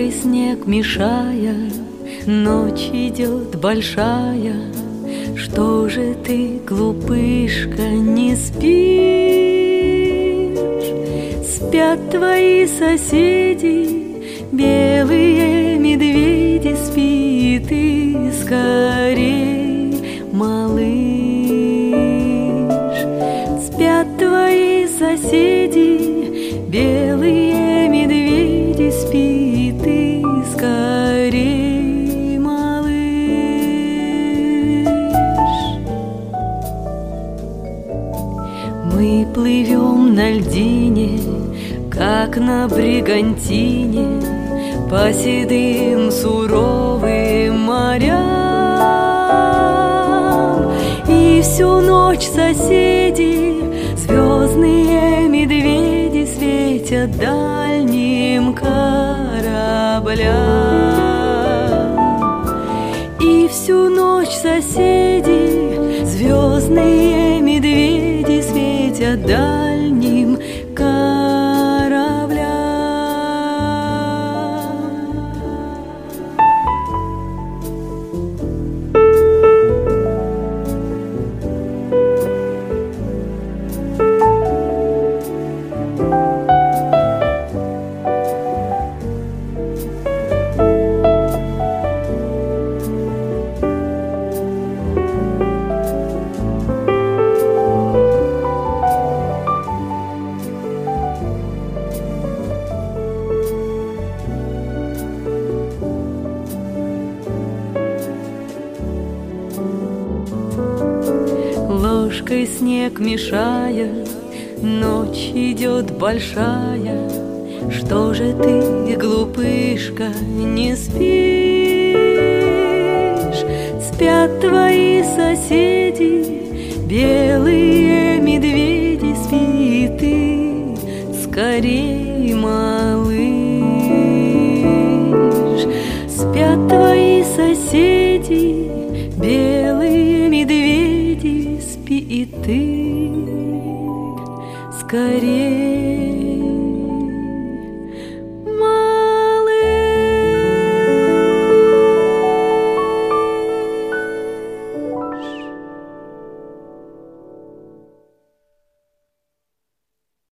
Ложкой снег мешая, ночь идет большая. Что же ты, глупышка, не спишь? Спят твои соседи, белые медведи, спи ты скорей, малыш. Спят твои соседи, белые медведи, спи ты скорей, малыш. Мы плывем на льдине, как на бригантине, по седым суровым морям. И всю ночь соседи, звездные медведи, светят дальним кораблям. И всю ночь соседи, звездные медведи, светят дальним кораблям. Ложкой снег мешая, ночь идет большая. Что же ты, глупышка, не спишь? Спят твои соседи, белые медведи, спи ты скорей, малыш. Спят твои соседи, белые медведи, спи и ты скорей.